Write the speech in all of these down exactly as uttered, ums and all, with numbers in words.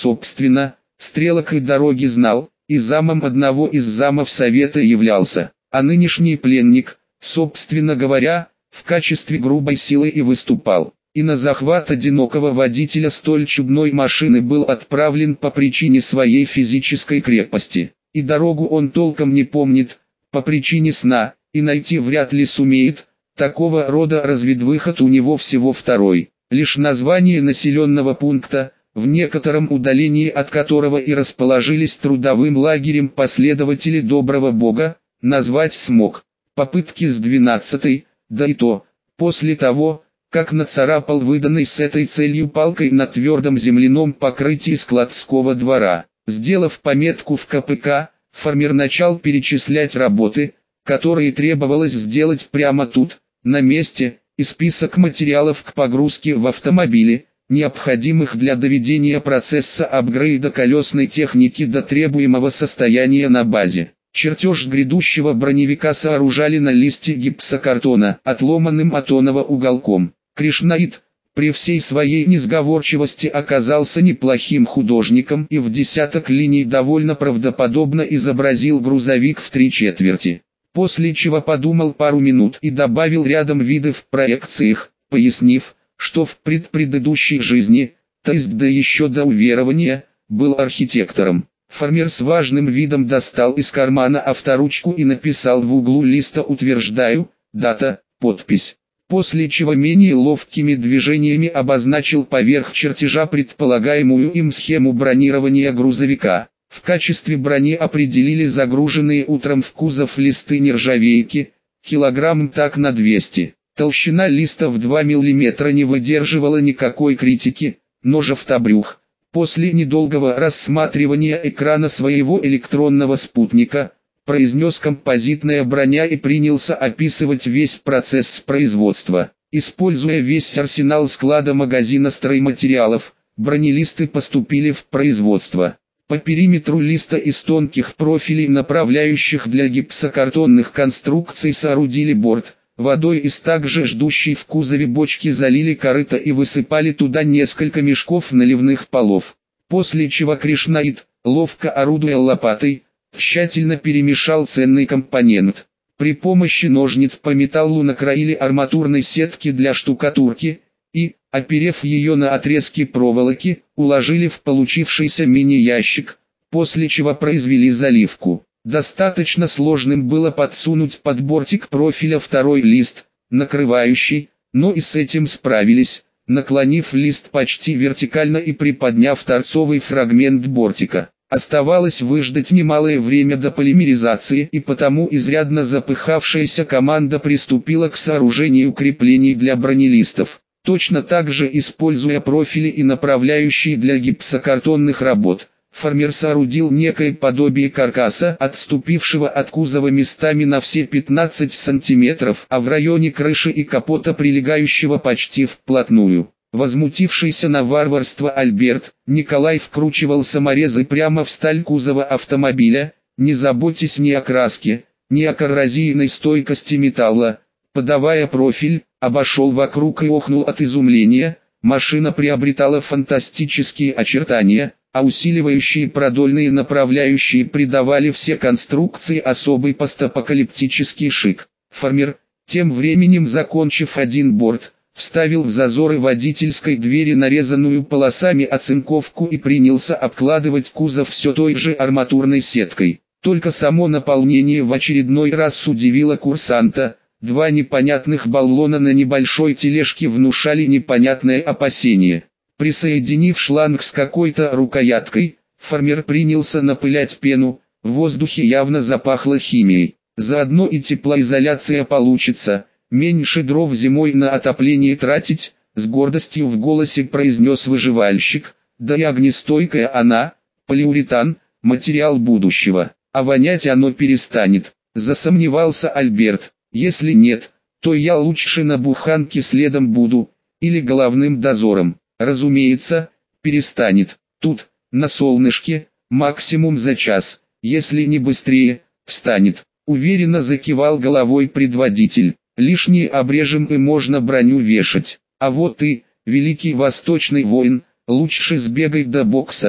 собственно, стрелок и дороги знал, и замом одного из замов совета являлся, а нынешний пленник, собственно говоря, в качестве грубой силы и выступал. И на захват одинокого водителя столь чудной машины был отправлен по причине своей физической крепости. И дорогу он толком не помнит, по причине сна, и найти вряд ли сумеет. Такого рода разведвыход у него всего второй, лишь название населенного пункта, в некотором удалении от которого и расположились трудовым лагерем последователи доброго бога, назвать смог. Попытки с двенадцатой, да и то, после того, как нацарапал выданный с этой целью палкой на твердом земляном покрытии складского двора. Сделав пометку в ка пэ ка, фермер начал перечислять работы, которые требовалось сделать прямо тут, на месте, и список материалов к погрузке в автомобиле, необходимых для доведения процесса апгрейда колесной техники до требуемого состояния на базе. Чертеж грядущего броневика сооружали на листе гипсокартона, отломанным от оного уголком. Кришнаит, при всей своей несговорчивости, оказался неплохим художником и в десяток линий довольно правдоподобно изобразил грузовик в три четверти. После чего подумал пару минут и добавил рядом виды в проекциях, пояснив, что в предпредыдущей жизни, то есть да еще до уверования, был архитектором. Фермер с важным видом достал из кармана авторучку и написал в углу листа «Утверждаю», дата, подпись. После чего менее ловкими движениями обозначил поверх чертежа предполагаемую им схему бронирования грузовика. В качестве брони определили загруженные утром в кузов листы нержавейки, килограмм так на двести. Толщина листа в два миллиметра не выдерживала никакой критики, но Жовтобрюх, после недолгого рассматривания экрана своего электронного спутника, произнес композитная броня и принялся описывать весь процесс производства. Используя весь арсенал склада магазина стройматериалов, бронелисты поступили в производство. По периметру листа из тонких профилей, направляющих для гипсокартонных конструкций, соорудили борт. Водой из также ждущей в кузове бочки залили корыто и высыпали туда несколько мешков наливных полов. После чего Кришнаит, ловко орудуя лопатой, тщательно перемешал ценный компонент. При помощи ножниц по металлу накроили арматурной сетки для штукатурки и, оперев ее на отрезки проволоки, уложили в получившийся мини-ящик, после чего произвели заливку. Достаточно сложным было подсунуть под бортик профиля второй лист, накрывающий, но и с этим справились, наклонив лист почти вертикально и приподняв торцовый фрагмент бортика. Оставалось выждать немалое время до полимеризации, и потому изрядно запыхавшаяся команда приступила к сооружению креплений для бронелистов. Точно так же, используя профили и направляющие для гипсокартонных работ, фермер соорудил некое подобие каркаса, отступившего от кузова местами на все пятнадцать сантиметров, а в районе крыши и капота прилегающего почти вплотную. Возмутившийся на варварство Альберт, Николай вкручивал саморезы прямо в сталь кузова автомобиля, не заботясь ни о краске, ни о коррозийной стойкости металла. Подавая профиль, обошел вокруг и охнул от изумления. Машина приобретала фантастические очертания, а усиливающие продольные направляющие придавали все конструкции особый постапокалиптический шик. Фермер, тем временем закончив один борт, вставил в зазоры водительской двери нарезанную полосами оцинковку и принялся обкладывать кузов все той же арматурной сеткой. Только само наполнение в очередной раз удивило курсанта. Два непонятных баллона на небольшой тележке внушали непонятное опасение. Присоединив шланг с какой-то рукояткой, фермер принялся напылять пену, в воздухе явно запахло химией. Заодно и теплоизоляция получится, меньше дров зимой на отопление тратить, с гордостью в голосе произнес выживальщик, да и огнестойкая она, полиуретан, материал будущего, а вонять оно перестанет, засомневался Альберт. Если нет, то я лучше на буханке следом буду, или головным дозором. Разумеется, перестанет. Тут, на солнышке, максимум за час, если не быстрее, встанет. Уверенно закивал головой предводитель. Лишние обрежем и можно броню вешать. А вот ты, великий восточный воин, лучше сбегай до бокса,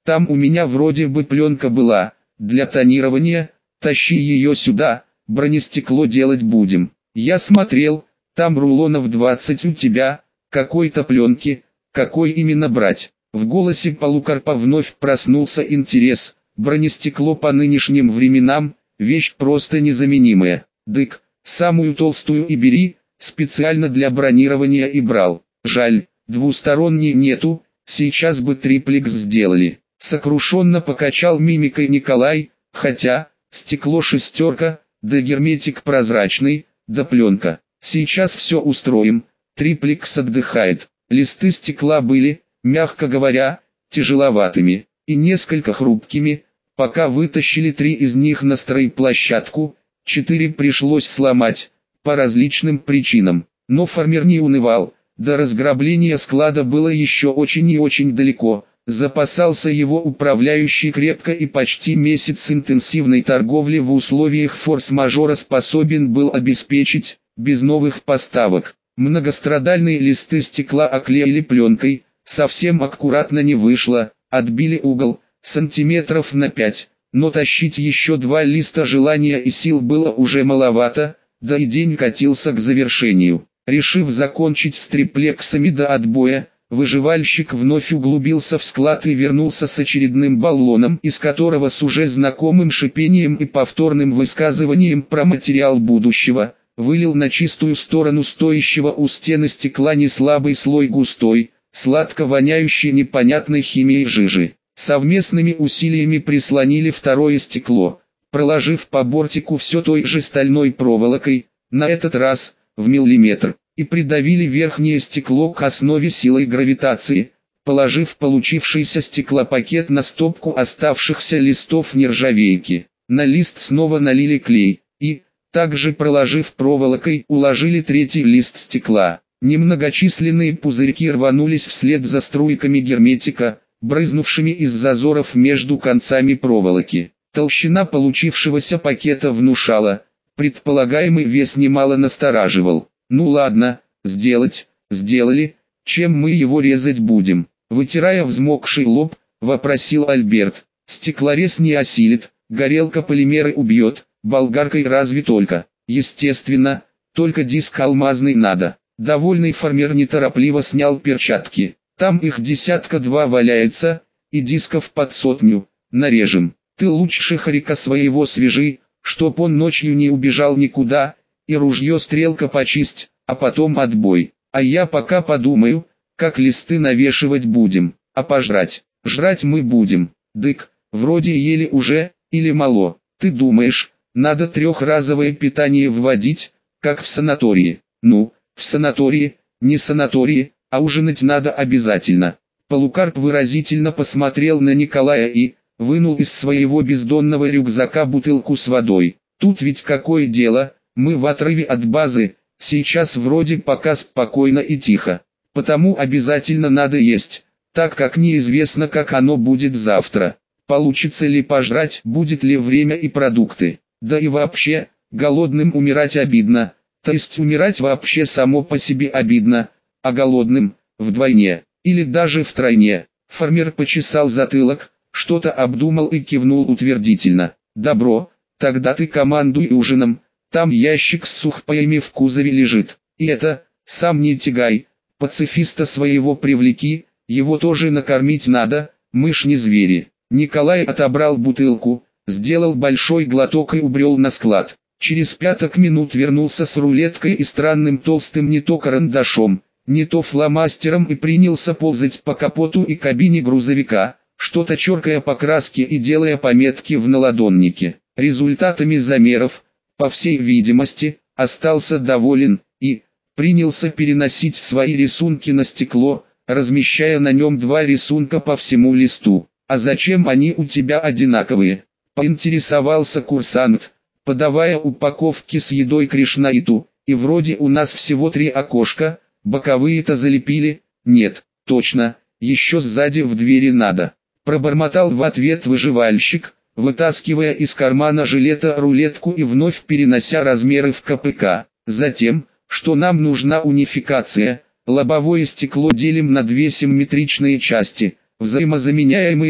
Там у меня вроде бы пленка была, для тонирования, тащи ее сюда, бронестекло делать будем. Я смотрел, там рулонов двадцать у тебя, какой-то пленки, какой именно брать. В голосе Полукарпа вновь проснулся интерес, бронестекло по нынешним временам, вещь просто незаменимая. Дык, самую толстую и бери, специально для бронирования и брал. Жаль, двусторонней нету, сейчас бы триплекс сделали. Сокрушенно покачал мимикой Николай, хотя, стекло шестерка, да герметик прозрачный, да пленка. Сейчас все устроим, триплекс отдыхает. Листы стекла были, мягко говоря, тяжеловатыми и несколько хрупкими. Пока вытащили три из них на стройплощадку, четыре пришлось сломать, по различным причинам. Но фермер не унывал, до разграбления склада было еще очень и очень далеко. Запасался его управляющий крепко, и почти месяц интенсивной торговли в условиях форс-мажора способен был обеспечить, без новых поставок. Многострадальные листы стекла оклеили пленкой, совсем аккуратно не вышло, отбили угол, сантиметров на пять, но тащить еще два листа желания и сил было уже маловато, да и день катился к завершению. Решив закончить с триплексами до отбоя, выживальщик вновь углубился в склад и вернулся с очередным баллоном, из которого с уже знакомым шипением и повторным высказыванием про материал будущего, вылил на чистую сторону стоящего у стены стекла неслабый слой густой, сладко воняющей непонятной химией жижи. Совместными усилиями прислонили второе стекло, проложив по бортику все той же стальной проволокой, на этот раз в миллиметр, и придавили верхнее стекло к основе силой гравитации, положив получившийся стеклопакет на стопку оставшихся листов нержавейки. На лист снова налили клей, и, также проложив проволокой, уложили третий лист стекла. Немногочисленные пузырьки рванулись вслед за струйками герметика, брызнувшими из зазоров между концами проволоки. Толщина получившегося пакета внушала, предполагаемый вес немало настораживал. Ну ладно, сделать, сделали, чем мы его резать будем? Вытирая взмокший лоб, вопросил Альберт. Стеклорез не осилит, горелка полимеры убьет, болгаркой разве только. Естественно, только диск алмазный надо. Довольный фермер неторопливо снял перчатки. Там их десятка два валяется, и дисков под сотню, нарежем. Ты лучше Харика своего свяжи, чтоб он ночью не убежал никуда, и ружье стрелка почисть, а потом отбой. А я пока подумаю, как листы навешивать будем, а пожрать. Жрать мы будем, дык, вроде ели уже, или мало. Ты думаешь, надо трехразовое питание вводить, как в санатории? Ну, в санатории, не санатории, а ужинать надо обязательно. Полукарп выразительно посмотрел на Николая и вынул из своего бездонного рюкзака бутылку с водой. Тут ведь какое дело, мы в отрыве от базы, сейчас вроде пока спокойно и тихо. Потому обязательно надо есть, так как неизвестно, как оно будет завтра. Получится ли пожрать, будет ли время и продукты. Да и вообще, голодным умирать обидно, то есть умирать вообще само по себе обидно, а голодным – вдвойне, или даже втройне. Фермер почесал затылок, что-то обдумал и кивнул утвердительно. Добро, тогда ты командуй ужином, там ящик с сухпаями в кузове лежит. И это, сам не тягай, пацифиста своего привлеки, его тоже накормить надо, мы ж не звери. Николай отобрал бутылку, сделал большой глоток и убрел на склад. Через пяток минут вернулся с рулеткой и странным толстым не то карандашом, не то фломастером и принялся ползать по капоту и кабине грузовика, что-то черкая по краске и делая пометки в наладоннике. Результатами замеров, по всей видимости, остался доволен и принялся переносить свои рисунки на стекло, размещая на нем два рисунка по всему листу. «А зачем они у тебя одинаковые?» – поинтересовался курсант, подавая упаковки с едой Кришнаиту. «И вроде у нас всего три окошка, боковые-то залепили?» «Нет, точно, еще сзади в двери надо», – пробормотал в ответ выживальщик, вытаскивая из кармана жилета рулетку и вновь перенося размеры в ка пэ ка. «Затем, что нам нужна унификация, лобовое стекло делим на две симметричные части, взаимозаменяемые,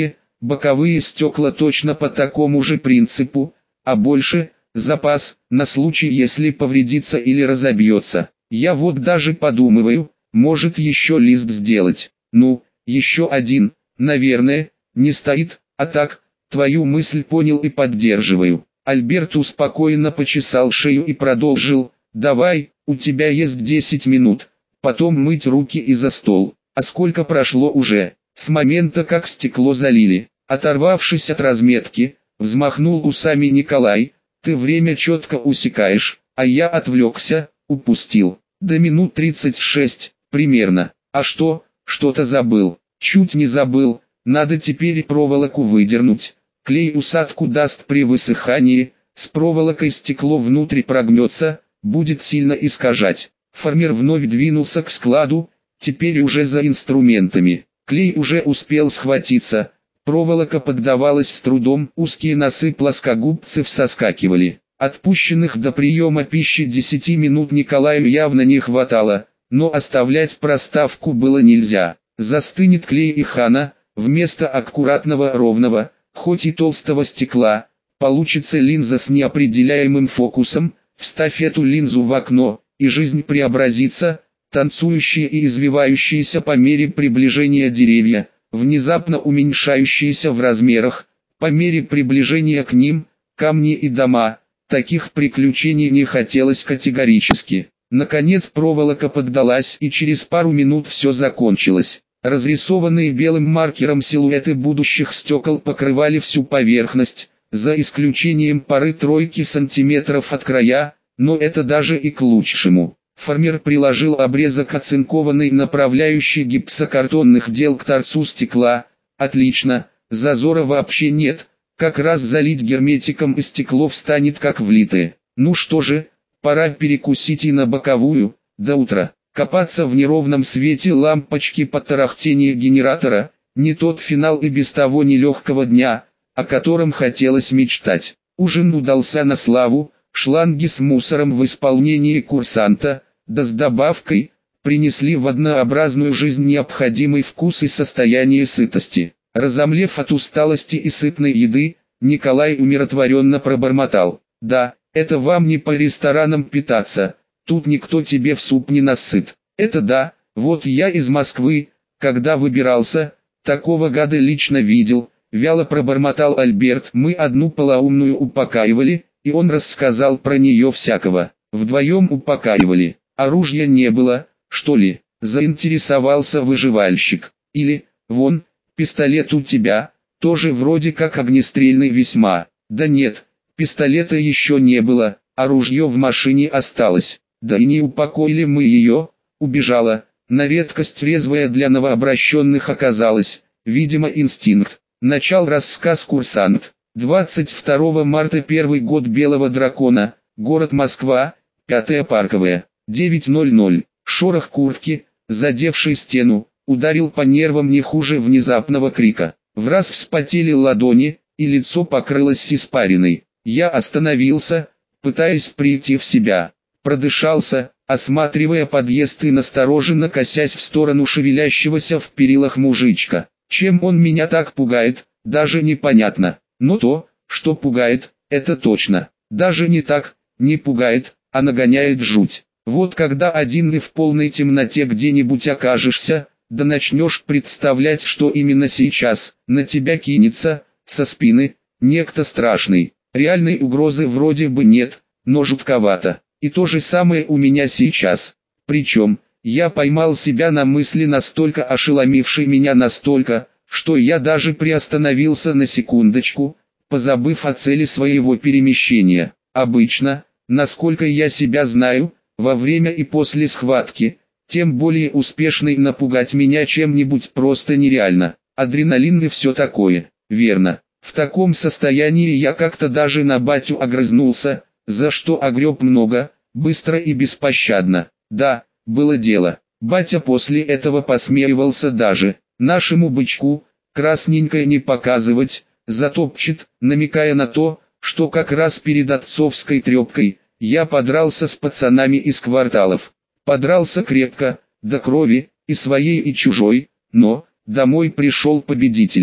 боковые стекла точно по такому же принципу, а больше – запас, на случай если повредится или разобьется. Я вот даже подумываю, может еще лист сделать. Ну, еще один, наверное, не стоит, а так, твою мысль понял и поддерживаю. Альберт успокоенно почесал шею и продолжил: давай, у тебя есть десять минут, потом мыть руки и за стол. А сколько прошло уже, с момента как стекло залили? Оторвавшись от разметки, взмахнул усами Николай: ты время четко усекаешь, а я отвлекся, упустил. До минут тридцать шесть, примерно. А что, что-то забыл? Чуть не забыл, надо теперь проволоку выдернуть. Клей усадку даст при высыхании, с проволокой стекло внутрь прогнется, будет сильно искажать. Фармер вновь двинулся к складу, теперь уже за инструментами. Клей уже успел схватиться, проволока поддавалась с трудом, узкие носы плоскогубцев соскакивали. Отпущенных до приема пищи десяти минут Николаю явно не хватало, но оставлять проставку было нельзя. Застынет клей и хана, вместо аккуратного ровного, хоть и толстого стекла, получится линза с неопределяемым фокусом. Вставь эту линзу в окно, и жизнь преобразится, танцующие и извивающиеся по мере приближения деревья, внезапно уменьшающиеся в размерах, по мере приближения к ним, камни и дома. Таких приключений не хотелось категорически. Наконец проволока поддалась, и через пару минут все закончилось. Разрисованные белым маркером силуэты будущих стекол покрывали всю поверхность, за исключением пары-тройки сантиметров от края, но это даже и к лучшему. Фармер приложил обрезок оцинкованной направляющей гипсокартонных дел к торцу стекла. Отлично, зазора вообще нет, как раз залить герметиком и стекло встанет как влитое. Ну что же, пора перекусить и на боковую, до утра. Копаться в неровном свете лампочки под тарахтение генератора, не тот финал и без того нелегкого дня, о котором хотелось мечтать. Ужин удался на славу, шланги с мусором в исполнении курсанта, да с добавкой, принесли в однообразную жизнь необходимый вкус и состояние сытости. Разомлев от усталости и сытной еды, Николай умиротворенно пробормотал: да, это вам не по ресторанам питаться. Тут никто тебе в суп не насыт. Это да, вот я из Москвы, когда выбирался, такого гада лично видел, вяло пробормотал Альберт. Мы одну полоумную упокаивали, и он рассказал про нее всякого. Вдвоем упокаивали, оружия не было, что ли, заинтересовался выживальщик. Или, вон, пистолет у тебя, тоже вроде как огнестрельный весьма. Да нет, пистолета еще не было, оружие в машине осталось. Да и не упокоили мы ее, убежала, на редкость резвая для новообращенных оказалась, видимо инстинкт. Начал рассказ курсант. двадцать второго марта первый год Белого дракона, город Москва, пятая парковая, девять ноль ноль. Шорох куртки, задевший стену, ударил по нервам не хуже внезапного крика. Враз вспотели ладони, и лицо покрылось испариной. Я остановился, пытаясь прийти в себя. Продышался, осматривая подъезд и настороженно косясь в сторону шевелящегося в перилах мужичка. Чем он меня так пугает, даже непонятно. Но то, что пугает, это точно. Даже не так, не пугает, а нагоняет жуть. Вот когда один и в полной темноте где-нибудь окажешься, да начнешь представлять, что именно сейчас на тебя кинется, со спины, некто страшный. Реальной угрозы вроде бы нет, но жутковато. И то же самое у меня сейчас. Причем, я поймал себя на мысли настолько ошеломившей меня настолько, что я даже приостановился на секундочку, позабыв о цели своего перемещения. Обычно, насколько я себя знаю, во время и после схватки, тем более успешной напугать меня чем-нибудь просто нереально. Адреналин и все такое, верно. В таком состоянии я как-то даже на батю огрызнулся, за что огреб много, быстро и беспощадно. Да, было дело. Батя после этого посмеивался даже. Нашему бычку, красненькое не показывать, затопчет, намекая на то, что как раз перед отцовской трепкой, я подрался с пацанами из кварталов. Подрался крепко, до крови, и своей и чужой, но, домой пришел победителем.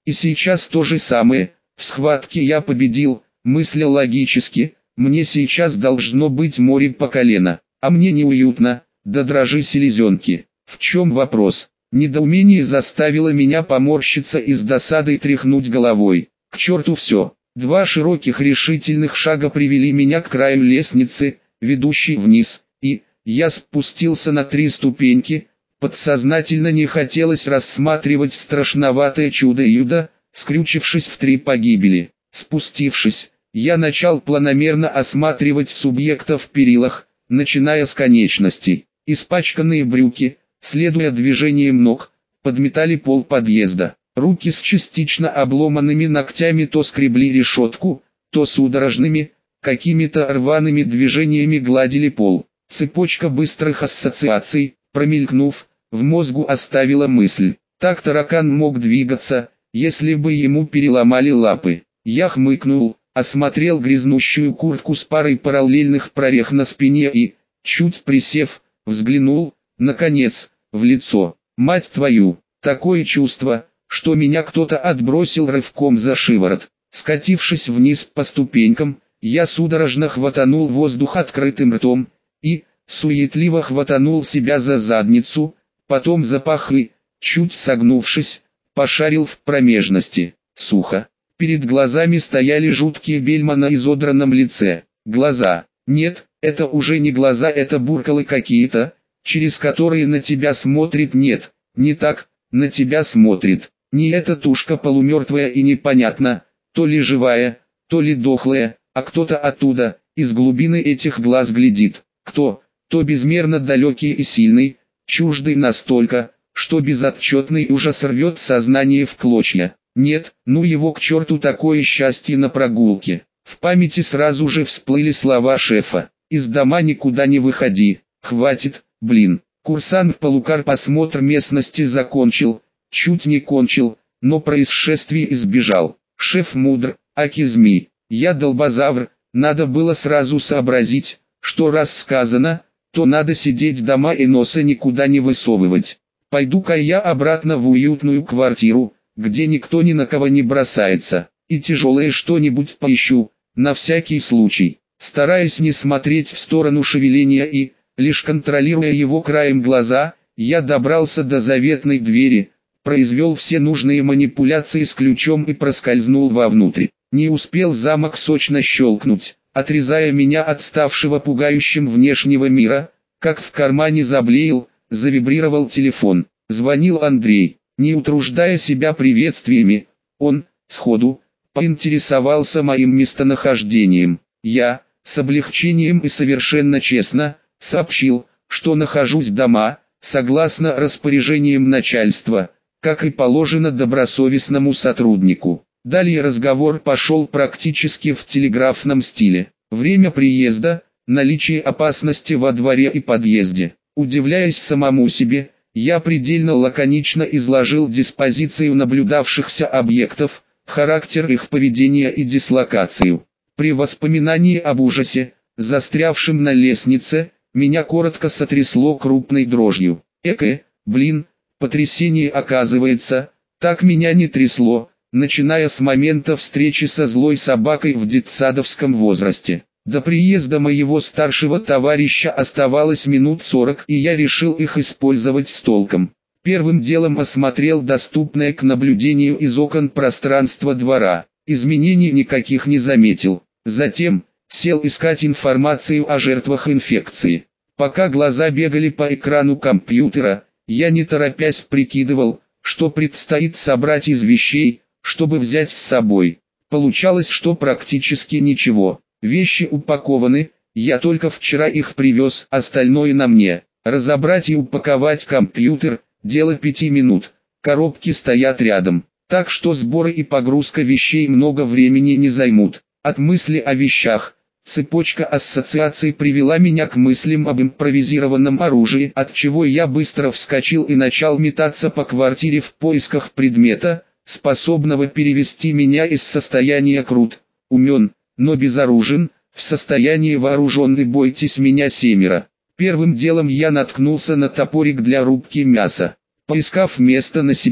И сейчас то же самое, в схватке я победил, мысля логически, мне сейчас должно быть море по колено, а мне неуютно, да дрожи селезенки. В чем вопрос? Недоумение заставило меня поморщиться и с досадой тряхнуть головой. К черту все. Два широких решительных шага привели меня к краю лестницы, ведущей вниз, и я спустился на три ступеньки. Подсознательно не хотелось рассматривать страшноватое чудо-юдо, скрючившись в три погибели. Спустившись, я начал планомерно осматривать субъекта в перилах, начиная с конечностей. Испачканные брюки, следуя движениям ног, подметали пол подъезда. Руки с частично обломанными ногтями то скребли решетку, то судорожными, какими-то рваными движениями гладили пол. Цепочка быстрых ассоциаций, промелькнув, в мозгу оставила мысль. Так таракан мог двигаться, если бы ему переломали лапы. Я хмыкнул, осмотрел грязнущую куртку с парой параллельных прорех на спине и, чуть присев, взглянул, наконец, в лицо. Мать твою, такое чувство, что меня кто-то отбросил рывком за шиворот. Скатившись вниз по ступенькам, я судорожно хватанул воздух открытым ртом и, суетливо хватанул себя за задницу, потом за пах и, чуть согнувшись, пошарил в промежности. Сухо. Перед глазами стояли жуткие бельма на изодранном лице. Глаза. Нет, это уже не глаза, это буркалы какие-то, через которые на тебя смотрит. Нет, не так, на тебя смотрит. Не эта тушка полумертвая и непонятно, то ли живая, то ли дохлая, а кто-то оттуда, из глубины этих глаз глядит. Кто? То безмерно далекий и сильный, чуждый настолько, что безотчетный ужас рвет сознание в клочья. Нет, ну его к черту такое счастье на прогулке. В памяти сразу же всплыли слова шефа. Из дома никуда не выходи, хватит, блин. Курсант Полукарп осмотр местности закончил, чуть не кончил, но происшествие избежал. Шеф мудр, аки змей. Я долбозавр, надо было сразу сообразить, что раз сказано, то надо сидеть дома и носа никуда не высовывать. Пойду-ка я обратно в уютную квартиру, где никто ни на кого не бросается, и тяжелое что-нибудь поищу, на всякий случай, стараясь не смотреть в сторону шевеления и, лишь контролируя его краем глаза, я добрался до заветной двери, произвел все нужные манипуляции с ключом и проскользнул вовнутрь. Не успел замок сочно щелкнуть, отрезая меня от ставшего пугающим внешнего мира, как в кармане заблеял, завибрировал телефон. Звонил Андрей. Не утруждая себя приветствиями, он, сходу, поинтересовался моим местонахождением. Я, с облегчением и совершенно честно, сообщил, что нахожусь дома, согласно распоряжениям начальства, как и положено добросовестному сотруднику. Далее разговор пошел практически в телеграфном стиле. Время приезда, наличие опасности во дворе и подъезде. Удивляясь самому себе, я предельно лаконично изложил диспозицию наблюдавшихся объектов, характер их поведения и дислокацию. При воспоминании об ужасе, застрявшем на лестнице, меня коротко сотрясло крупной дрожью. Эке, блин, потрясение оказывается, так меня не трясло, начиная с момента встречи со злой собакой в детсадовском возрасте. До приезда моего старшего товарища оставалось минут сорок, и я решил их использовать с толком. Первым делом осмотрел доступное к наблюдению из окон пространство двора. Изменений никаких не заметил. Затем, сел искать информацию о жертвах инфекции. Пока глаза бегали по экрану компьютера, я не торопясь прикидывал, что предстоит собрать из вещей, чтобы взять с собой. Получалось, что практически ничего. Вещи упакованы, я только вчера их привез, остальное на мне. Разобрать и упаковать компьютер – дело пяти минут, коробки стоят рядом. Так что сборы и погрузка вещей много времени не займут. От мысли о вещах, цепочка ассоциаций привела меня к мыслям об импровизированном оружии, от чего я быстро вскочил и начал метаться по квартире в поисках предмета, способного перевести меня из состояния крут, умен, но безоружен, в состоянии вооруженный. Бойтесь меня семеро. Первым делом я наткнулся на топорик для рубки мяса. Поискав место на себе,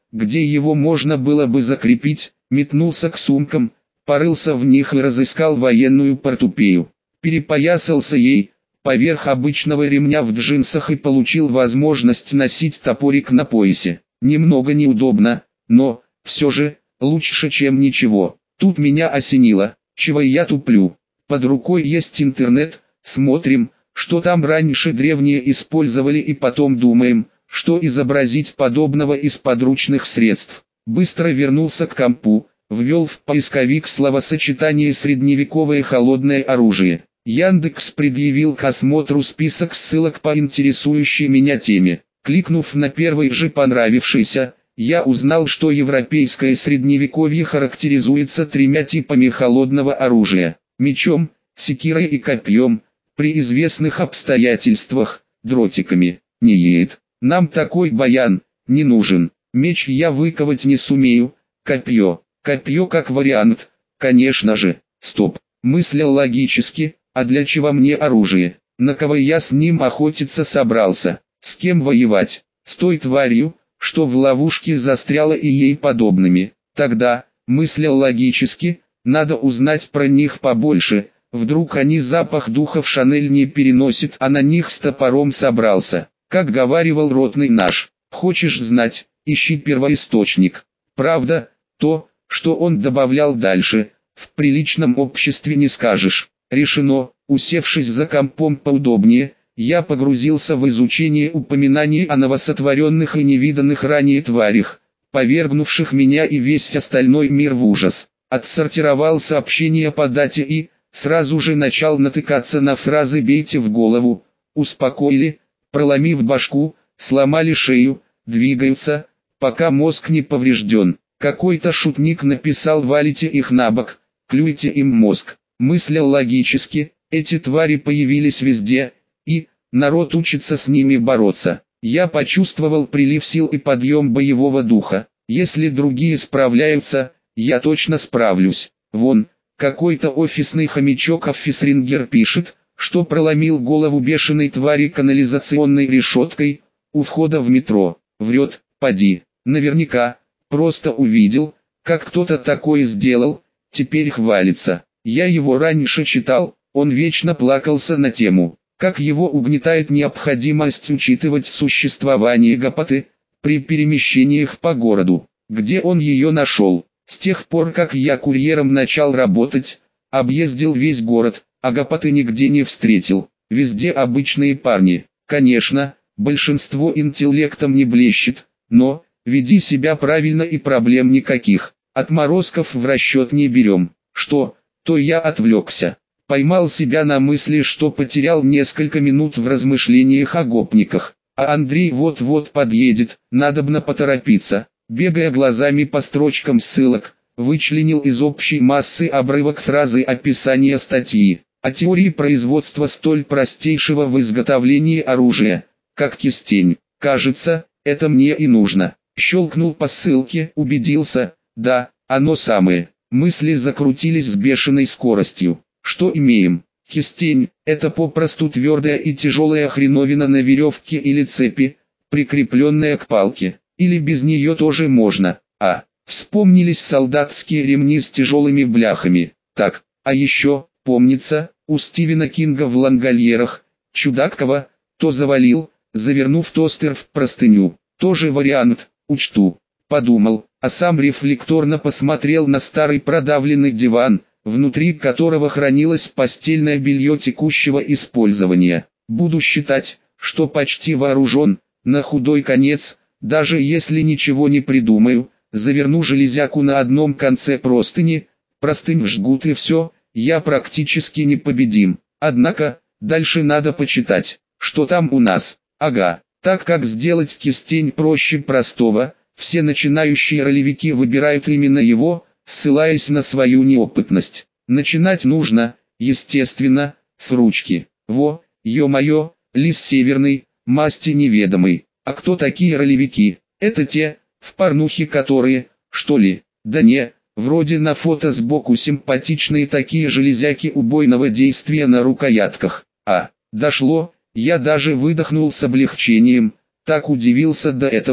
где его можно было бы закрепить, метнулся к сумкам, порылся в них и разыскал военную портупею. Перепоясался ей поверх обычного ремня в джинсах и получил возможность носить топорик на поясе. Немного неудобно, но, все же, лучше чем ничего. Тут меня осенило, чего я туплю. Под рукой есть интернет, смотрим, что там раньше древние использовали и потом думаем, что изобразить подобного из подручных средств. Быстро вернулся к компу, ввел в поисковик словосочетание «средневековое холодное оружие». Яндекс предъявил к осмотру список ссылок по интересующей меня теме. Кликнув на первый же понравившийся, я узнал, что европейское средневековье характеризуется тремя типами холодного оружия: мечом, секирой и копьем, при известных обстоятельствах, дротиками. Нет, нам такой баян не нужен. Меч я выковать не сумею, копье, копье как вариант, конечно же. Стоп, мыслил логически, а для чего мне оружие? На кого я с ним охотиться собрался? С кем воевать? С той тварью, что в ловушке застряла, и ей подобными. Тогда, мыслил логически, надо узнать про них побольше. Вдруг они запах духов Шанель не переносят, а на них с топором собрался. Как говаривал ротный наш, хочешь знать, ищи первоисточник. Правда, то, что он добавлял дальше, в приличном обществе не скажешь. Решено. Усевшись за компом поудобнее, я погрузился в изучение упоминаний о новосотворенных и невиданных ранее тварях, повергнувших меня и весь остальной мир в ужас. Отсортировал сообщения по дате и, сразу же начал натыкаться на фразы «бейте в голову», «успокоили», «проломив башку», «сломали шею», «двигаются», «пока мозг не поврежден». Какой-то шутник написал «валите их на бок, клюйте им мозг». Мыслил логически, эти твари появились везде, и народ учится с ними бороться. Я почувствовал прилив сил и подъем боевого духа. Если другие справляются, я точно справлюсь. Вон, какой-то офисный хомячок Офисрингер пишет, что проломил голову бешеной твари канализационной решеткой у входа в метро. Врет, поди, наверняка, просто увидел, как кто-то такое сделал, теперь хвалится. Я его раньше читал, он вечно плакался на тему, как его угнетает необходимость учитывать существование гопоты при перемещениях по городу. Где он ее нашел? С тех пор, как я курьером начал работать, объездил весь город, а гопоты нигде не встретил. Везде обычные парни. Конечно, большинство интеллектом не блещет, но веди себя правильно и проблем никаких. Отморозков в расчет не берем. Что? То я отвлекся. Поймал себя на мысли, что потерял несколько минут в размышлениях о гопниках. А Андрей вот-вот подъедет, надобно поторопиться. Бегая глазами по строчкам ссылок, вычленил из общей массы обрывок фразы описания статьи о теории производства столь простейшего в изготовлении оружия, как кистень. Кажется, это мне и нужно. Щелкнул по ссылке, убедился, да, оно самое. Мысли закрутились с бешеной скоростью. Что имеем? Кистень – это попросту твердая и тяжелая хреновина на веревке или цепи, прикрепленная к палке. Или без нее тоже можно. А, вспомнились солдатские ремни с тяжелыми бляхами. Так, а еще, помнится, у Стивена Кинга в Лангольерах, Чудакова, то завалил, завернув тостер в простыню. Тоже вариант, учту. Подумал, а сам рефлекторно посмотрел на старый продавленный диван, внутри которого хранилось постельное белье текущего использования. Буду считать, что почти вооружен, на худой конец, даже если ничего не придумаю, заверну железяку на одном конце простыни, простынь вжгут и все, я практически непобедим. Однако, дальше надо почитать, что там у нас. Ага, так как сделать кистень проще простого, все начинающие ролевики выбирают именно его, ссылаясь на свою неопытность. Начинать нужно, естественно, с ручки. Во, ё-моё, лист северный, масти неведомый. А кто такие ролевики? Это те, в порнухе которые, что ли? Да не, вроде на фото сбоку симпатичные такие железяки убойного действия на рукоятках. А, дошло, я даже выдохнул с облегчением, так удивился до этого,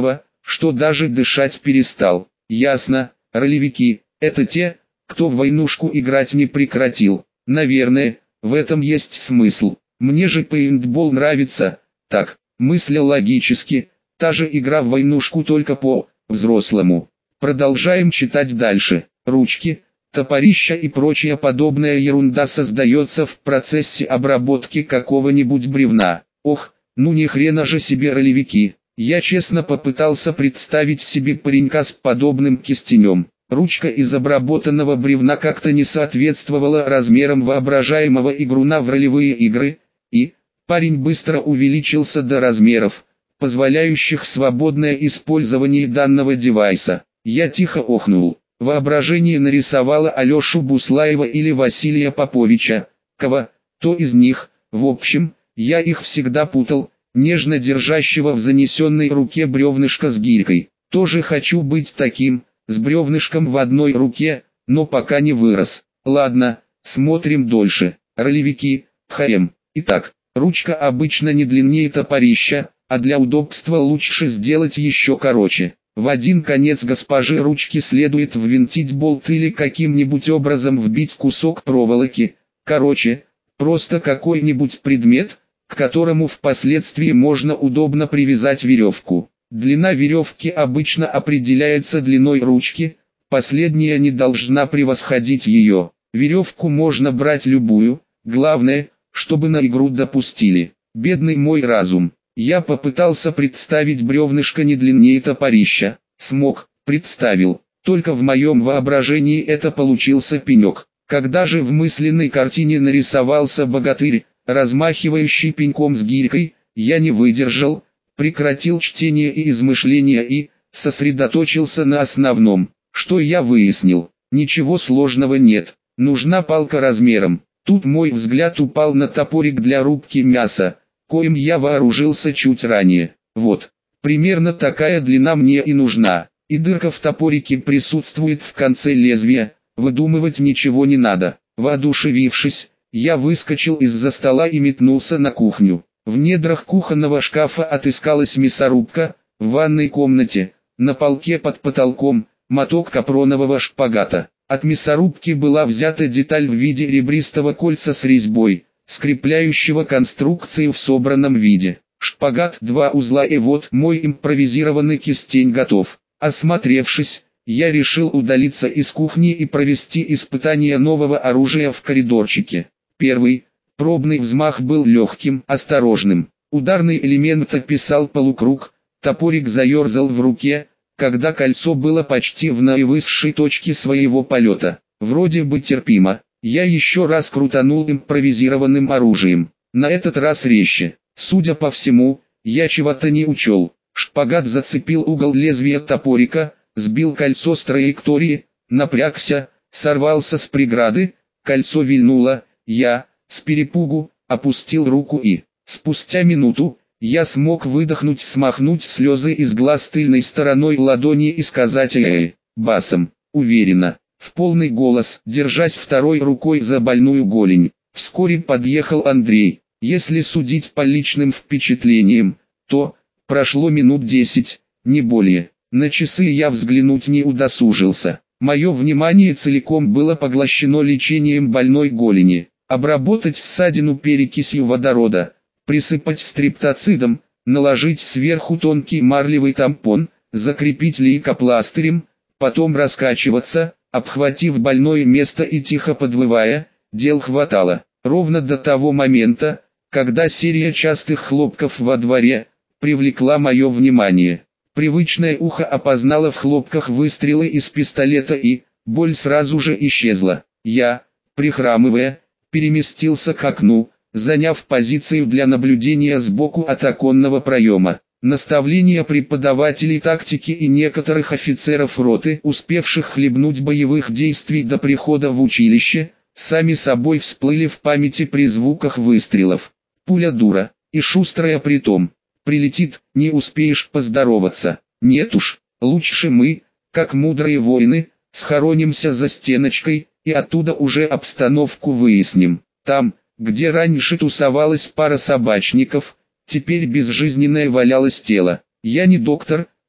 что даже дышать перестал. Ясно, ролевики – это те, кто в войнушку играть не прекратил. Наверное, в этом есть смысл. Мне же пейнтбол нравится. Так, мысля логически, та же игра в войнушку только по-взрослому. Продолжаем читать дальше. Ручки, топорища и прочая подобная ерунда создается в процессе обработки какого-нибудь бревна. Ох, ну ни хрена же себе ролевики. Я честно попытался представить себе паренька с подобным кистенем. Ручка из обработанного бревна как-то не соответствовала размерам воображаемого игруна в ролевые игры, и парень быстро увеличился до размеров, позволяющих свободное использование данного девайса. Я тихо охнул. Воображение нарисовало Алешу Буслаева или Василия Поповича, кого, то из них, в общем, я их всегда путал, нежно держащего в занесенной руке бревнышко с гирькой. Тоже хочу быть таким, с бревнышком в одной руке, но пока не вырос. Ладно, смотрим дольше. Ролевики, ХМ. Итак, ручка обычно не длиннее топорища, а для удобства лучше сделать еще короче. В один конец госпожи ручки следует ввинтить болт или каким-нибудь образом вбить кусок проволоки. Короче, просто какой-нибудь предмет, к которому впоследствии можно удобно привязать веревку. Длина веревки обычно определяется длиной ручки, последняя не должна превосходить ее. Веревку можно брать любую, главное, чтобы на игру допустили. Бедный мой разум. Я попытался представить бревнышко не длиннее топорища. Смог, представил. Только в моем воображении это получился пенек. Когда же в мысленной картине нарисовался богатырь, размахивающий пеньком с гирькой, я не выдержал, прекратил чтение и измышления и сосредоточился на основном. Что я выяснил? Ничего сложного нет. Нужна палка размером. Тут мой взгляд упал на топорик для рубки мяса, коим я вооружился чуть ранее. Вот, примерно такая длина мне и нужна. И дырка в топорике присутствует в конце лезвия, выдумывать ничего не надо. Воодушевившись, я выскочил из-за стола и метнулся на кухню. В недрах кухонного шкафа отыскалась мясорубка, в ванной комнате, на полке под потолком, моток капронового шпагата. От мясорубки была взята деталь в виде ребристого кольца с резьбой, скрепляющего конструкцию в собранном виде. Шпагат, два узла и вот мой импровизированный кистень готов. Осмотревшись, я решил удалиться из кухни и провести испытание нового оружия в коридорчике. Первый, пробный взмах был легким, осторожным. Ударный элемент описал полукруг, топорик заерзал в руке, когда кольцо было почти в наивысшей точке своего полета. Вроде бы терпимо. Я еще раз крутанул импровизированным оружием. На этот раз резче. Судя по всему, я чего-то не учел. Шпагат зацепил угол лезвия топорика, сбил кольцо с траектории, напрягся, сорвался с преграды, кольцо вильнуло, я, с перепугу, опустил руку и, спустя минуту, я смог выдохнуть, смахнуть слезы из глаз тыльной стороной ладони и сказать «эй», басом, уверенно, в полный голос, держась второй рукой за больную голень. Вскоре подъехал Андрей. Если судить по личным впечатлениям, то прошло минут десять, не более. На часы я взглянуть не удосужился. Мое внимание целиком было поглощено лечением больной голени. Обработать ссадину перекисью водорода, присыпать стриптоцидом, наложить сверху тонкий марлевый тампон, закрепить лейкопластырем, потом раскачиваться, обхватив больное место и тихо подвывая, дел хватало. Ровно до того момента, когда серия частых хлопков во дворе привлекла мое внимание. Привычное ухо опознало в хлопках выстрелы из пистолета и боль сразу же исчезла. Я, прихрамывая, переместился к окну, заняв позицию для наблюдения сбоку от оконного проема. Наставления преподавателей тактики и некоторых офицеров роты, успевших хлебнуть боевых действий до прихода в училище, сами собой всплыли в памяти при звуках выстрелов. Пуля дура, и шустрая притом. Прилетит, не успеешь поздороваться. Нет уж, лучше мы, как мудрые воины, схоронимся за стеночкой, и оттуда уже обстановку выясним. Там, где раньше тусовалась пара собачников, теперь безжизненное валялось тело. Я не доктор,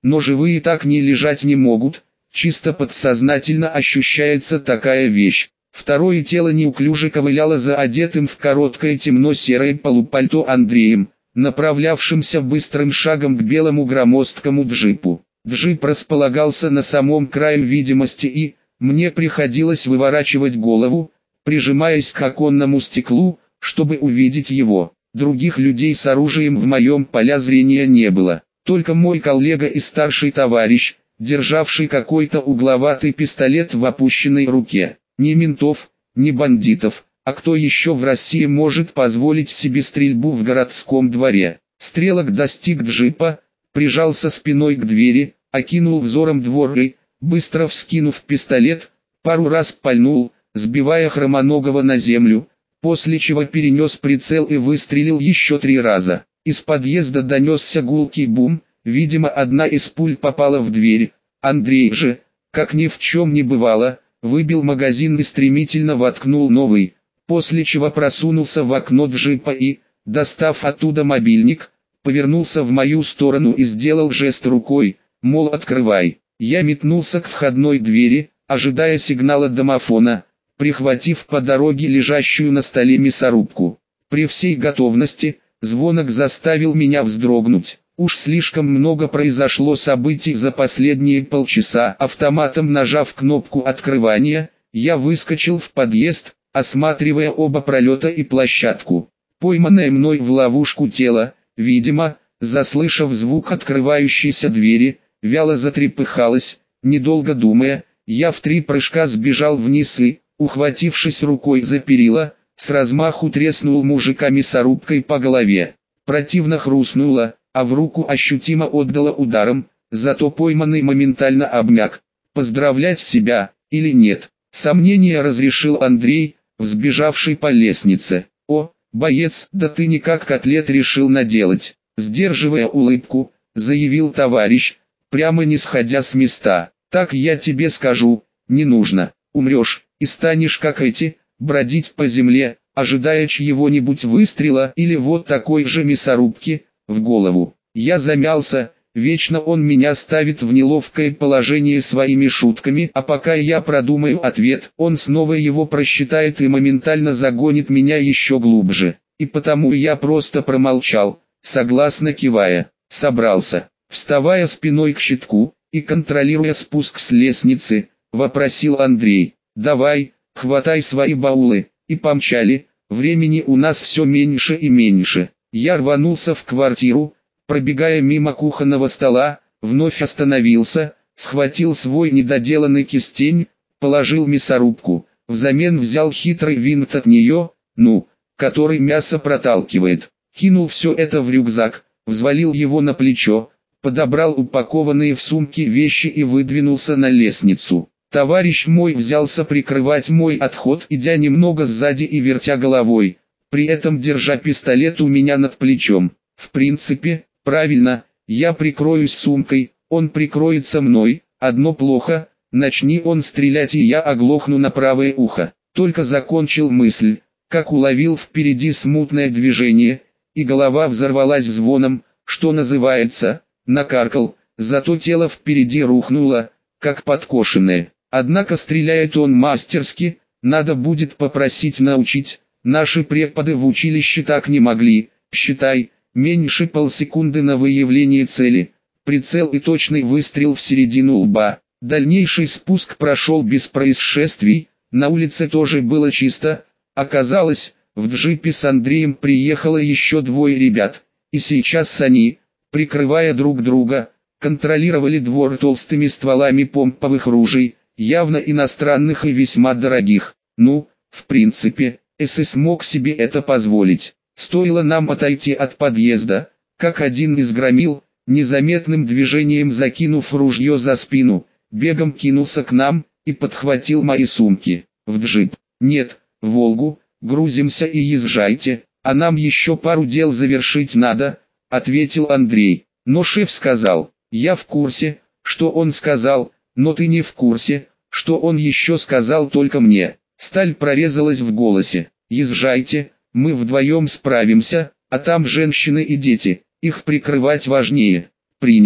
но живые так не лежать не могут, чисто подсознательно ощущается такая вещь. Второе тело неуклюже ковыляло за одетым в короткое темно-серое полупальто Андреем, направлявшимся быстрым шагом к белому громоздкому джипу. Джип располагался на самом краю видимости и, мне приходилось выворачивать голову, прижимаясь к оконному стеклу, чтобы увидеть его. Других людей с оружием в моем поле зрения не было. Только мой коллега и старший товарищ, державший какой-то угловатый пистолет в опущенной руке. Ни ментов, ни бандитов, а кто еще в России может позволить себе стрельбу в городском дворе? Стрелок достиг джипа, прижался спиной к двери, окинул взором двор и, быстро вскинув пистолет, пару раз пальнул, сбивая Хромоногого на землю, после чего перенес прицел и выстрелил еще три раза. Из подъезда донесся гулкий бум, видимо одна из пуль попала в дверь. Андрей же, как ни в чем не бывало, выбил магазин и стремительно воткнул новый, после чего просунулся в окно джипа и, достав оттуда мобильник, повернулся в мою сторону и сделал жест рукой, мол открывай. Я метнулся к входной двери, ожидая сигнала домофона, прихватив по дороге лежащую на столе мясорубку. При всей готовности, звонок заставил меня вздрогнуть. Уж слишком много произошло событий за последние полчаса. Автоматом нажав кнопку открывания, я выскочил в подъезд, осматривая оба пролета и площадку. Пойманное мной в ловушку тело, видимо, заслышав звук открывающейся двери, вяло затрепыхалось. Недолго думая, я в три прыжка сбежал вниз и, ухватившись рукой за перила, с размаху треснул мужика мясорубкой по голове. Противно хрустнуло, а в руку ощутимо отдало ударом, зато пойманный моментально обмяк. Поздравлять себя, или нет? Сомнение разрешил Андрей, взбежавший по лестнице. О, боец, да ты никак котлет решил наделать. Сдерживая улыбку, заявил товарищ, прямо не сходя с места. Так я тебе скажу, не нужно, умрешь, и станешь как эти, бродить по земле, ожидая чьего-нибудь выстрела или вот такой же мясорубки в голову. Я замялся, вечно он меня ставит в неловкое положение своими шутками, а пока я продумаю ответ, он снова его просчитает и моментально загонит меня еще глубже. И потому я просто промолчал, согласно кивая, собрался, вставая спиной к щитку и контролируя спуск с лестницы, вопросил Андрей: давай, хватай свои баулы, и помчали, времени у нас все меньше и меньше. Я рванулся в квартиру, пробегая мимо кухонного стола, вновь остановился, схватил свой недоделанный кистень, положил мясорубку, взамен взял хитрый винт от нее, ну, который мясо проталкивает, кинул все это в рюкзак, взвалил его на плечо, подобрал упакованные в сумки вещи и выдвинулся на лестницу. Товарищ мой взялся прикрывать мой отход, идя немного сзади и вертя головой, при этом держа пистолет у меня над плечом. В принципе, правильно, я прикроюсь сумкой, он прикроется мной, одно плохо, начни он стрелять и я оглохну на правое ухо. Только закончил мысль, как уловил впереди смутное движение, и голова взорвалась звоном, что называется, накаркал, зато тело впереди рухнуло, как подкошенное. Однако стреляет он мастерски, надо будет попросить научить, наши преподы в училище так не могли, считай, меньше полсекунды на выявление цели, прицел и точный выстрел в середину лба. Дальнейший спуск прошел без происшествий, на улице тоже было чисто, оказалось, в джипе с Андреем приехало еще двое ребят, и сейчас они, прикрывая друг друга, контролировали двор толстыми стволами помповых ружей, явно иностранных и весьма дорогих. Ну, в принципе, СС мог себе это позволить. Стоило нам отойти от подъезда, как один из громил, незаметным движением закинув ружье за спину, бегом кинулся к нам и подхватил мои сумки. В джип. Нет, в Волгу, грузимся и езжайте, а нам еще пару дел завершить надо, ответил Андрей. Но шеф сказал. Я в курсе, что он сказал, но ты не в курсе, что он еще сказал только мне. Сталь прорезалась в голосе. Езжайте, мы вдвоем справимся, а там женщины и дети, их прикрывать важнее. Принято.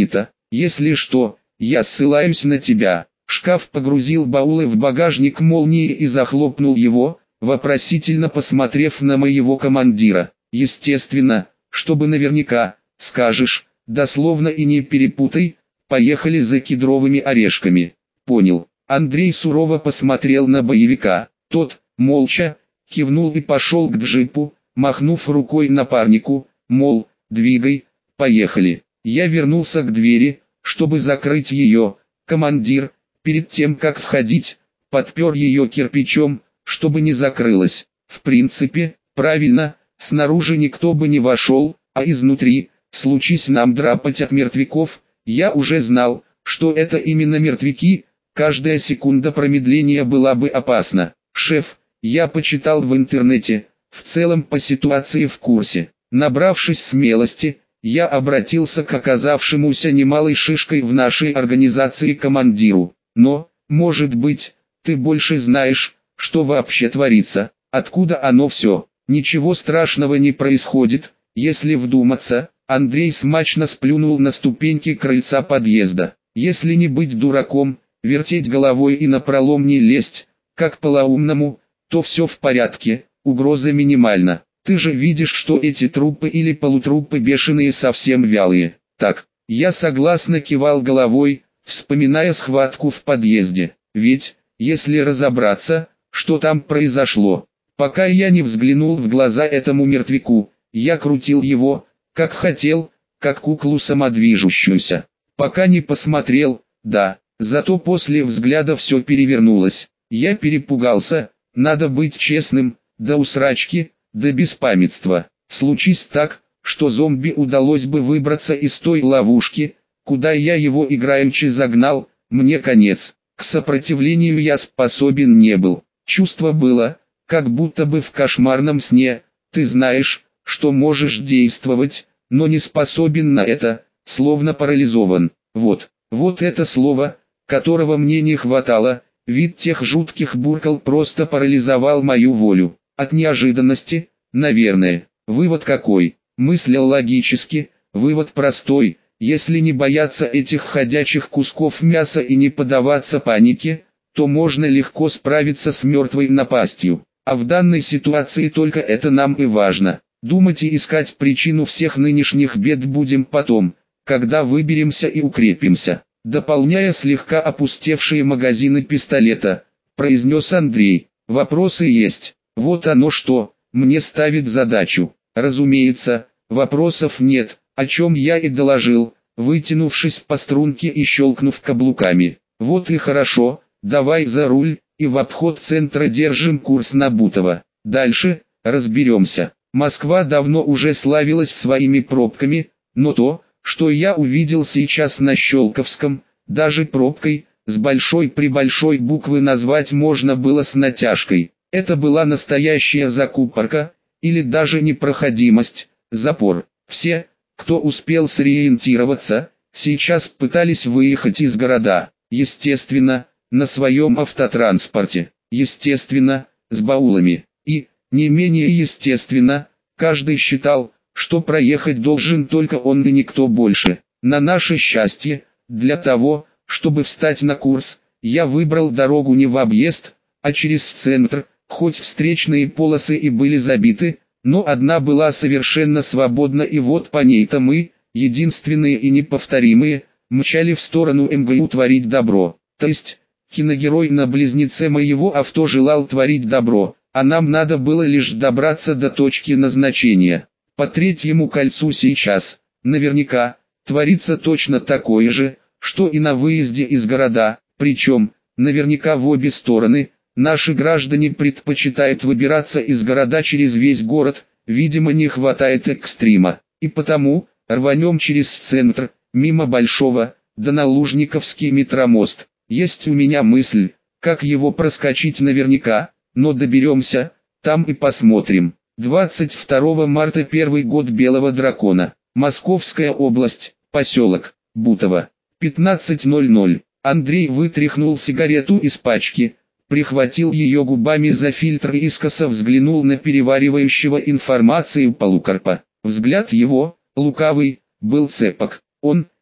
Если что, я ссылаюсь на тебя. Шкаф погрузил баулы в багажник молнии и захлопнул его, вопросительно посмотрев на моего командира. Естественно, чтобы наверняка, скажешь, дословно и не перепутай, поехали за кедровыми орешками. Понял. Андрей сурово посмотрел на боевика. Тот, молча, кивнул и пошел к джипу, махнув рукой напарнику, мол, двигай, поехали. Я вернулся к двери, чтобы закрыть ее. Командир, перед тем как входить, подпер ее кирпичом, чтобы не закрылась. В принципе, правильно, снаружи никто бы не вошел, а изнутри, случись нам драпать от мертвяков, я уже знал, что это именно мертвяки, каждая секунда промедления была бы опасна. Шеф, я почитал в интернете, в целом по ситуации в курсе. Набравшись смелости, я обратился к оказавшемуся немалой шишкой в нашей организации командиру. Но, может быть, ты больше знаешь, что вообще творится, откуда оно все. Ничего страшного не происходит, если вдуматься. Андрей смачно сплюнул на ступеньки крыльца подъезда. Если не быть дураком, вертеть головой и напролом не лезть, как полоумному, то все в порядке, угроза минимальна. Ты же видишь, что эти трупы или полутрупы бешеные совсем вялые. Так, я согласно кивал головой, вспоминая схватку в подъезде. Ведь, если разобраться, что там произошло, пока я не взглянул в глаза этому мертвяку, я крутил его, как хотел, как куклу самодвижущуюся. Пока не посмотрел, да, зато после взгляда все перевернулось. Я перепугался, надо быть честным, до усрачки, до беспамятства. Случись так, что зомби удалось бы выбраться из той ловушки, куда я его играючи загнал, мне конец. К сопротивлению я способен не был. Чувство было, как будто бы в кошмарном сне. Ты знаешь, что можешь действовать, но не способен на это, словно парализован. Вот, вот это слово, которого мне не хватало. Вид тех жутких буркал просто парализовал мою волю. От неожиданности, наверное. Вывод какой? Мыслил логически, вывод простой. Если не бояться этих ходячих кусков мяса и не поддаваться панике, то можно легко справиться с мертвой напастью. А в данной ситуации только это нам и важно. Думать и искать причину всех нынешних бед будем потом, когда выберемся и укрепимся. Дополняя слегка опустевшие магазины пистолета, произнес Андрей. Вопросы есть. Вот оно что, мне ставит задачу. Разумеется, вопросов нет, о чем я и доложил, вытянувшись по струнке и щелкнув каблуками. Вот и хорошо, давай за руль, и в обход центра держим курс на Бутово. Дальше, разберемся. Москва давно уже славилась своими пробками, но то, что я увидел сейчас на Щелковском, даже пробкой, с большой-пребольшой буквы назвать можно было с натяжкой. Это была настоящая закупорка, или даже непроходимость, запор. Все, кто успел сориентироваться, сейчас пытались выехать из города. Естественно, на своем автотранспорте. Естественно, с баулами. И, не менее естественно, каждый считал, что проехать должен только он и никто больше. На наше счастье, для того, чтобы встать на курс, я выбрал дорогу не в объезд, а через центр, хоть встречные полосы и были забиты, но одна была совершенно свободна, и вот по ней-то мы, единственные и неповторимые, мчали в сторону эм гэ у творить добро. То есть, киногерой на близнеце моего авто желал творить добро, а нам надо было лишь добраться до точки назначения. По третьему кольцу сейчас, наверняка, творится точно такое же, что и на выезде из города, причем, наверняка в обе стороны. Наши граждане предпочитают выбираться из города через весь город, видимо не хватает экстрима, и потому, рванем через центр, мимо Большого, да на Лужниковский метромост. Есть у меня мысль, как его проскочить наверняка, но доберемся, там и посмотрим. двадцать второго марта первый год Белого дракона, Московская область, поселок, Бутово, пятнадцать ноль ноль. Андрей вытряхнул сигарету из пачки, прихватил ее губами за фильтр и искоса взглянул на переваривающего информацию полукарпа. Взгляд его, лукавый, был цепок. Он,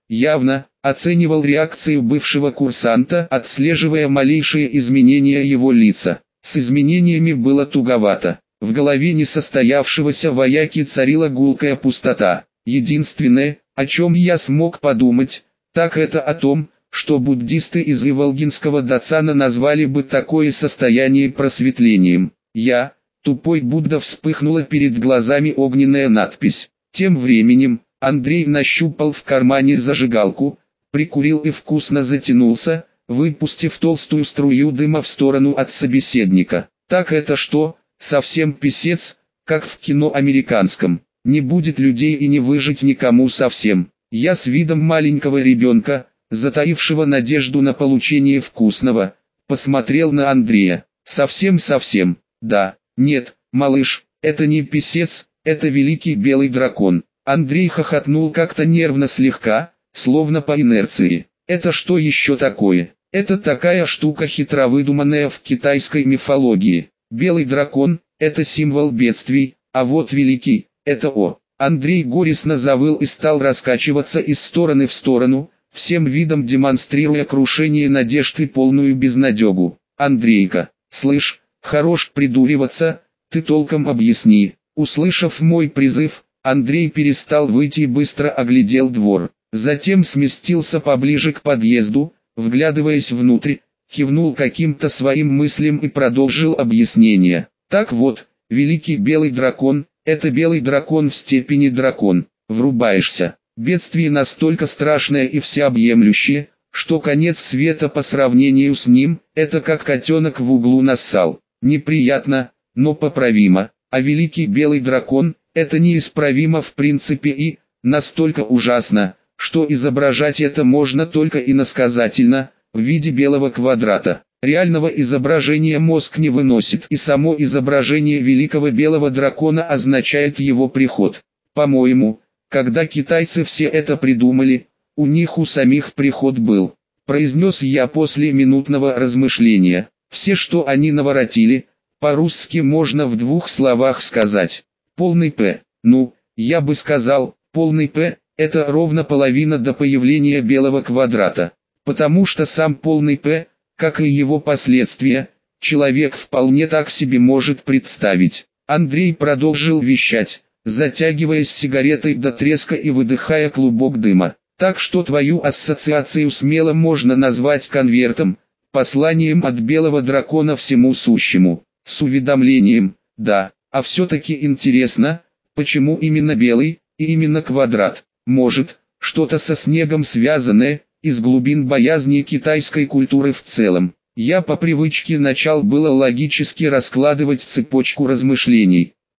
явно оценивал реакцию бывшего курсанта, отслеживая малейшие изменения его лица. С изменениями было туговато. В голове несостоявшегося вояки царила гулкая пустота. Единственное, о чем я смог подумать, так это о том, что буддисты из Иволгинского дацана назвали бы такое состояние просветлением. Я, тупой Будда, вспыхнула перед глазами огненная надпись. Тем временем, Андрей нащупал в кармане зажигалку, прикурил и вкусно затянулся, выпустив толстую струю дыма в сторону от собеседника. Так это что, совсем писец, как в кино американском. Не будет людей и не выжить никому совсем. Я с видом маленького ребенка, затаившего надежду на получение вкусного, посмотрел на Андрея. Совсем-совсем, да, нет, малыш, это не писец, это великий белый дракон. Андрей хохотнул как-то нервно слегка, словно по инерции. Это что еще такое? Это такая штука, хитро выдуманная в китайской мифологии. Белый дракон – это символ бедствий, а вот великий – это о. Андрей горестно завыл и стал раскачиваться из стороны в сторону, всем видом демонстрируя крушение надежд и полную безнадегу. Андрейка, слышь, хорош придуриваться, ты толком объясни. Услышав мой призыв, Андрей перестал выйти и быстро оглядел двор. Затем сместился поближе к подъезду, вглядываясь внутрь, кивнул каким-то своим мыслям и продолжил объяснение. Так вот, великий белый дракон – это белый дракон в степени дракон. Врубаешься. Бедствие настолько страшное и всеобъемлющее, что конец света по сравнению с ним – это как котенок в углу нассал. Неприятно, но поправимо. А великий белый дракон – это неисправимо в принципе и настолько ужасно, что изображать это можно только иносказательно, в виде белого квадрата. Реального изображения мозг не выносит, и само изображение великого белого дракона означает его приход. По-моему, когда китайцы все это придумали, у них у самих приход был, произнес я после минутного размышления. Все, что они наворотили, по-русски можно в двух словах сказать. Полный П. Ну, я бы сказал, полный П – это ровно половина до появления белого квадрата. Потому что сам полный П, как и его последствия, человек вполне так себе может представить. Андрей продолжил вещать, затягиваясь сигаретой до треска и выдыхая клубок дыма. Так что твою ассоциацию смело можно назвать конвертом, посланием от белого дракона всему сущему, с уведомлением, да, а все-таки интересно, почему именно белый, и именно квадрат, может, что-то со снегом связанное, из глубин боязни китайской культуры в целом. Я по привычке начал было логически раскладывать цепочку размышлений.